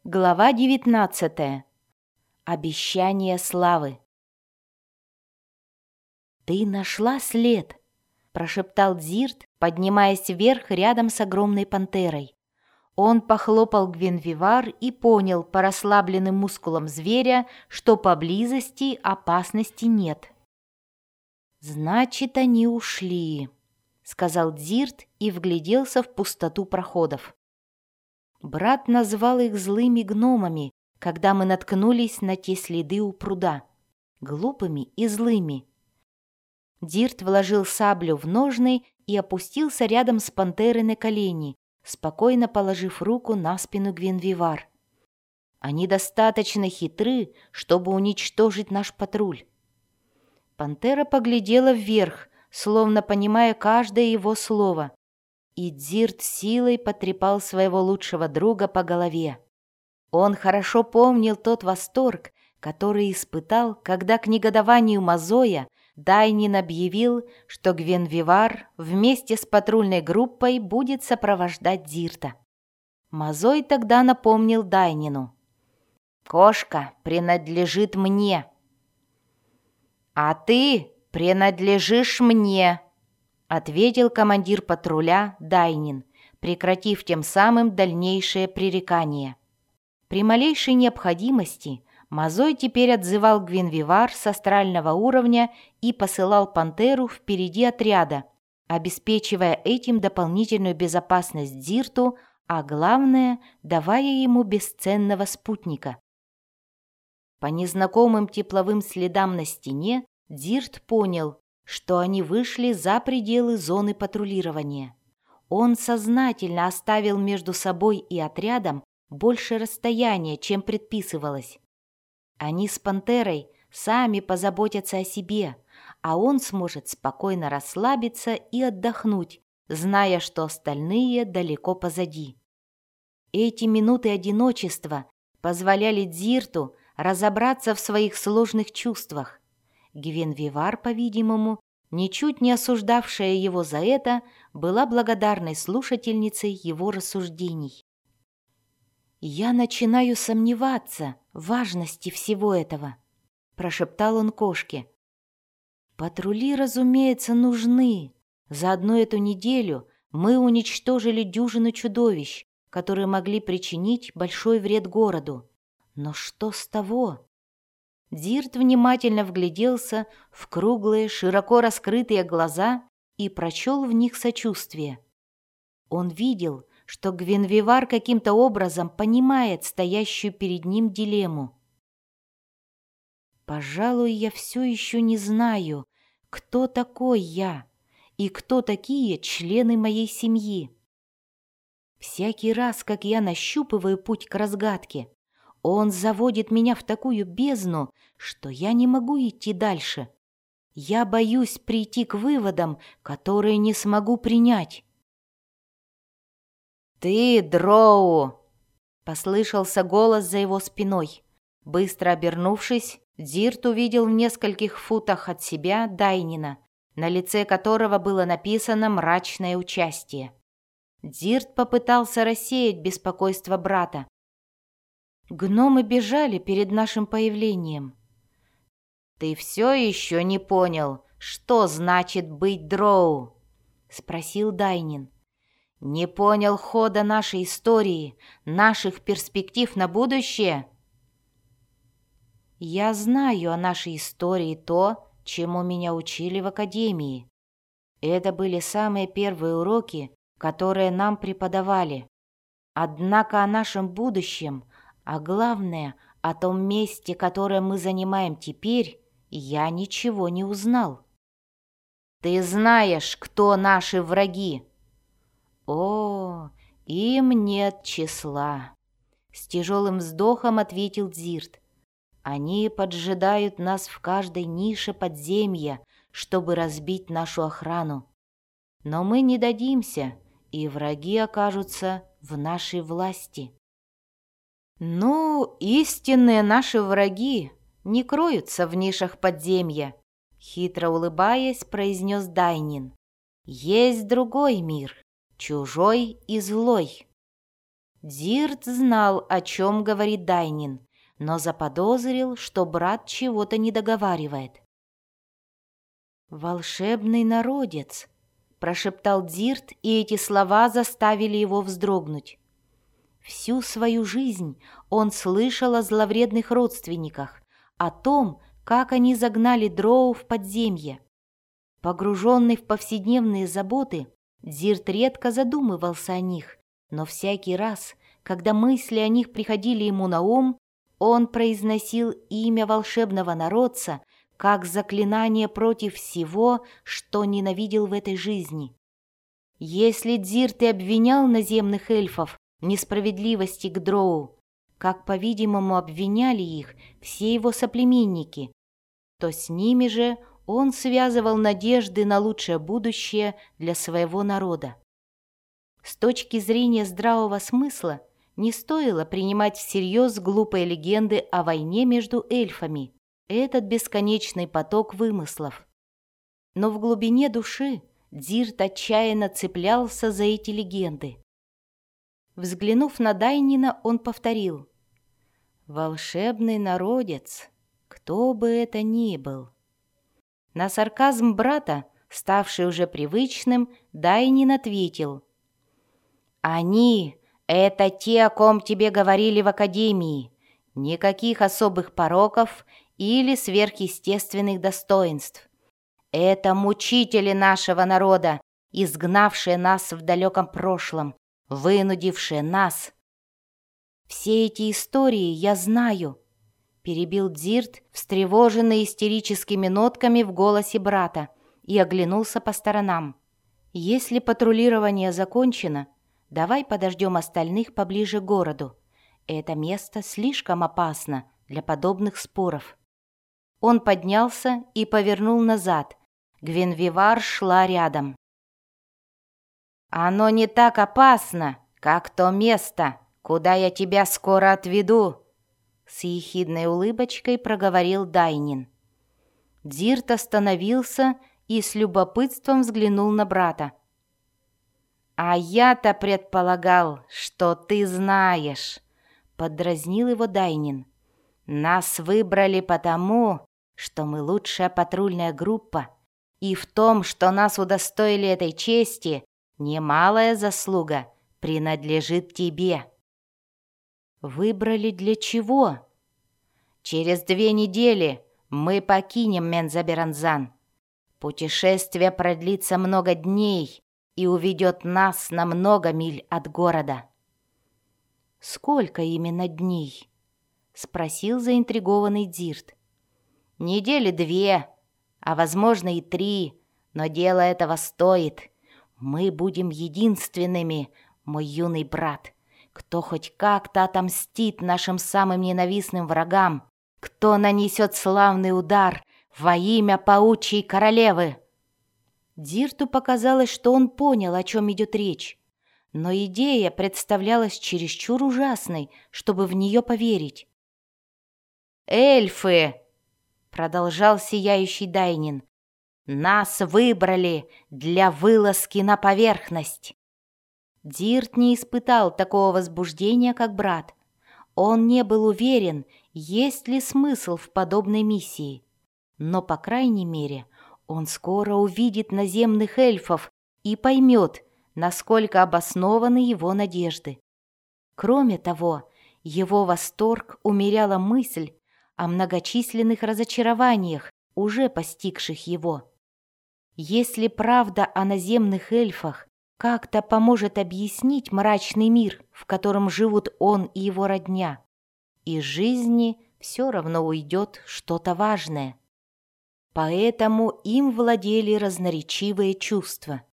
Глава 19. Обещание славы. «Ты нашла след?» — прошептал Дзирт, поднимаясь вверх рядом с огромной пантерой. Он похлопал Гвинвивар и понял по расслабленным мускулам зверя, что поблизости опасности нет. «Значит, они ушли», — сказал Дзирт и вгляделся в пустоту проходов. Брат назвал их злыми гномами, когда мы наткнулись на те следы у пруда. Глупыми и злыми. Дзирт вложил саблю в ножны и опустился рядом с пантерой на колени, спокойно положив руку на спину Гвинвивар. Они достаточно хитры, чтобы уничтожить наш патруль. Пантера поглядела вверх, словно понимая каждое его слово, и Дзирт силой потрепал своего лучшего друга по голове. Он хорошо помнил тот восторг, который испытал, когда к негодованию Мазоя Дайнин объявил, что Гвинвивар вместе с патрульной группой будет сопровождать Дзирта. Мазой тогда напомнил Дайнину: «Кошка принадлежит мне». «А ты принадлежишь мне», — ответил командир патруля Дайнин, прекратив тем самым дальнейшее пререкание. При малейшей необходимости Мазой теперь отзывал Гвинвивар с астрального уровня и посылал пантеру впереди отряда, обеспечивая этим дополнительную безопасность Дзирту, а главное, давая ему бесценного спутника. По незнакомым тепловым следам на стене Дзирт понял, что они вышли за пределы зоны патрулирования. Он сознательно оставил между собой и отрядом больше расстояния, чем предписывалось. Они с пантерой сами позаботятся о себе, а он сможет спокойно расслабиться и отдохнуть, зная, что остальные далеко позади. Эти минуты одиночества позволяли Дзирту разобраться в своих сложных чувствах. Гвинвивар, по-видимому, ничуть не осуждавшая его за это, была благодарной слушательницей его рассуждений. «Я начинаю сомневаться в важности всего этого», — прошептал он кошке. «Патрули, разумеется, нужны. За одну эту неделю мы уничтожили дюжину чудовищ, которые могли причинить большой вред городу. Но что с того?» Дзирт внимательно вгляделся в круглые, широко раскрытые глаза и прочел в них сочувствие. Он видел, что Гвинвивар каким-то образом понимает стоящую перед ним дилемму. «Пожалуй, я все еще не знаю, кто такой я и кто такие члены моей семьи. Всякий раз, как я нащупываю путь к разгадке, он заводит меня в такую бездну, что я не могу идти дальше. Я боюсь прийти к выводам, которые не смогу принять». «Ты, Дроу!» — послышался голос за его спиной. Быстро обернувшись, Дзирт увидел в нескольких футах от себя Дайнина, на лице которого было написано мрачное участие. Дзирт попытался рассеять беспокойство брата. «Гномы бежали перед нашим появлением». «Ты все еще не понял, что значит быть Дроу?» — спросил Дайнин. «Не понял хода нашей истории, наших перспектив на будущее?» «Я знаю о нашей истории то, чему меня учили в академии. Это были самые первые уроки, которые нам преподавали. Однако о нашем будущем, а главное, о том месте, которое мы занимаем теперь, я ничего не узнал». «Ты знаешь, кто наши враги?» «О, им нет числа», — с тяжелым вздохом ответил Дзирт. «Они поджидают нас в каждой нише подземья, чтобы разбить нашу охрану. Но мы не дадимся, и враги окажутся в нашей власти». «Ну, истинные наши враги не кроются в нишах подземья», — хитро улыбаясь, произнес Дайнин. «Есть другой мир, чужой и злой». Дирт знал, о чем говорит Дайнин, но заподозрил, что брат чего-то не договаривает. «Волшебный народец», — прошептал Дирт, и эти слова заставили его вздрогнуть. Всю свою жизнь он слышал о зловредных родственниках, о том, как они загнали дроу в подземье. Погруженный в повседневные заботы, Дирт редко задумывался о них, но всякий раз, когда мысли о них приходили ему на ум, он произносил имя волшебного народца как заклинание против всего, что ненавидел в этой жизни. Если Дирт и обвинял наземных эльфов в несправедливости к дроу, как, по-видимому, обвиняли их все его соплеменники, то с ними же он связывал надежды на лучшее будущее для своего народа. С точки зрения здравого смысла не стоило принимать всерьез глупые легенды о войне между эльфами, этот бесконечный поток вымыслов. Но в глубине души Дирт отчаянно цеплялся за эти легенды. Взглянув на Дайнина, он повторил: «Волшебный народец, кто бы это ни был». На сарказм брата, ставший уже привычным, Дайнин ответил: «Они — это те, о ком тебе говорили в академии. Никаких особых пороков или сверхъестественных достоинств. Это мучители нашего народа, изгнавшие нас в далеком прошлом, вынудившие нас». «Все эти истории я знаю», — перебил Дирт, встревоженный истерическими нотками в голосе брата, и оглянулся по сторонам. «Если патрулирование закончено, давай подождем остальных поближе к городу. Это место слишком опасно для подобных споров». Он поднялся и повернул назад. Гвенвивар шла рядом. «Оно не так опасно, как то место, куда я тебя скоро отведу», — с ехидной улыбочкой проговорил Дайнин. Дирт остановился и с любопытством взглянул на брата. «А я-то предполагал, что ты знаешь», — поддразнил его Дайнин. «Нас выбрали потому, что мы лучшая патрульная группа, и в том, что нас удостоили этой чести, немалая заслуга принадлежит тебе». «Выбрали для чего?» «Через 2 недели мы покинем Мензаберанзан. Путешествие продлится много дней и уведет нас на много миль от города». «Сколько именно дней?» — спросил заинтригованный Дирт. 2 недели, а возможно и 3, но дело этого стоит. Мы будем единственными, мой юный брат, кто хоть как-то отомстит нашим самым ненавистным врагам, кто нанесет славный удар во имя паучьей королевы». Дирту показалось, что он понял, о чем идет речь, но идея представлялась чересчур ужасной, чтобы в нее поверить. «Эльфы!» — продолжал сияющий Дайнин. «Нас выбрали для вылазки на поверхность». Дирт не испытал такого возбуждения, как брат. Он не был уверен, есть ли смысл в подобной миссии. Но, по крайней мере, он скоро увидит наземных эльфов и поймет, насколько обоснованы его надежды. Кроме того, его восторг умеряла мысль о многочисленных разочарованиях, уже постигших его. Если правда о наземных эльфах как-то поможет объяснить мрачный мир, в котором живут он и его родня, из жизни все равно уйдет что-то важное. Поэтому им владели разноречивые чувства.